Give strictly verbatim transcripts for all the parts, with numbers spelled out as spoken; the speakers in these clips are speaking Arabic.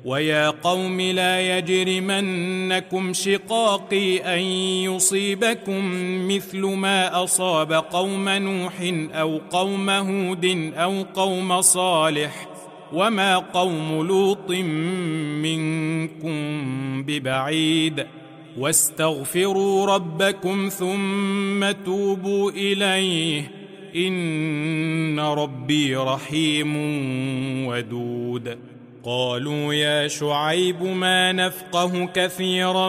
ويا قوم لا يجرمنكم شقاقي أن يصيبكم مثل ما أصاب قوم نوح أو قوم هود أو قوم صالح وما قوم لوط منكم ببعيد واستغفروا ربكم ثم توبوا إليه إن ربي رحيم ودود. قالوا يا شعيب ما نفقه كثيرا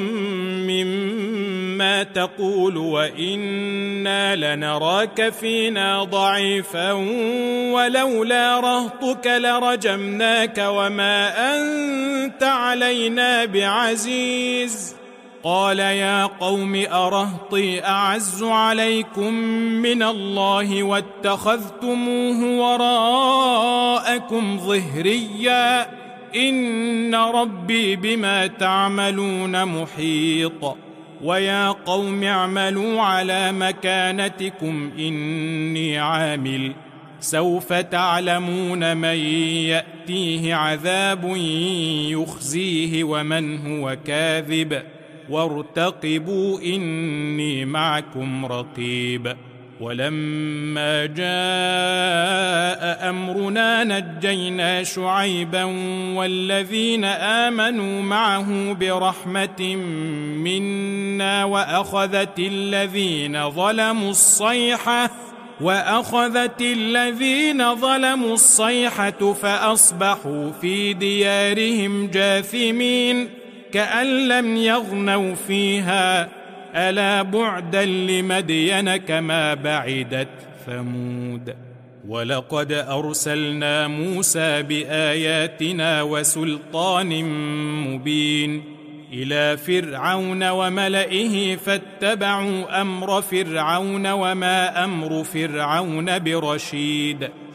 مما تقول وإنا لنراك فينا ضعيفا ولولا رهطك لرجمناك وما أنت علينا بعزيز. قال يا قوم أرهطي أعز عليكم من الله واتخذتموه وراءكم ظهريا إن ربي بما تعملون محيط. ويا قوم اعملوا على مكانتكم إني عامل سوف تعلمون من يأتيه عذاب يخزيه ومن هو كاذب وارتقبوا إني معكم رقيب. ولما جاء أمرنا نجينا شعيبا والذين آمنوا معه برحمة منا وأخذت الذين ظلموا الصيحة وأخذت الذين ظلموا الصيحة فأصبحوا في ديارهم جاثمين كأن لم يغنوا فيها ألا بعدا لمدين كما بعدت ثمود. ولقد أرسلنا موسى بآياتنا وسلطان مبين إلى فرعون وملئه فاتبعوا أمر فرعون وما أمر فرعون برشيد.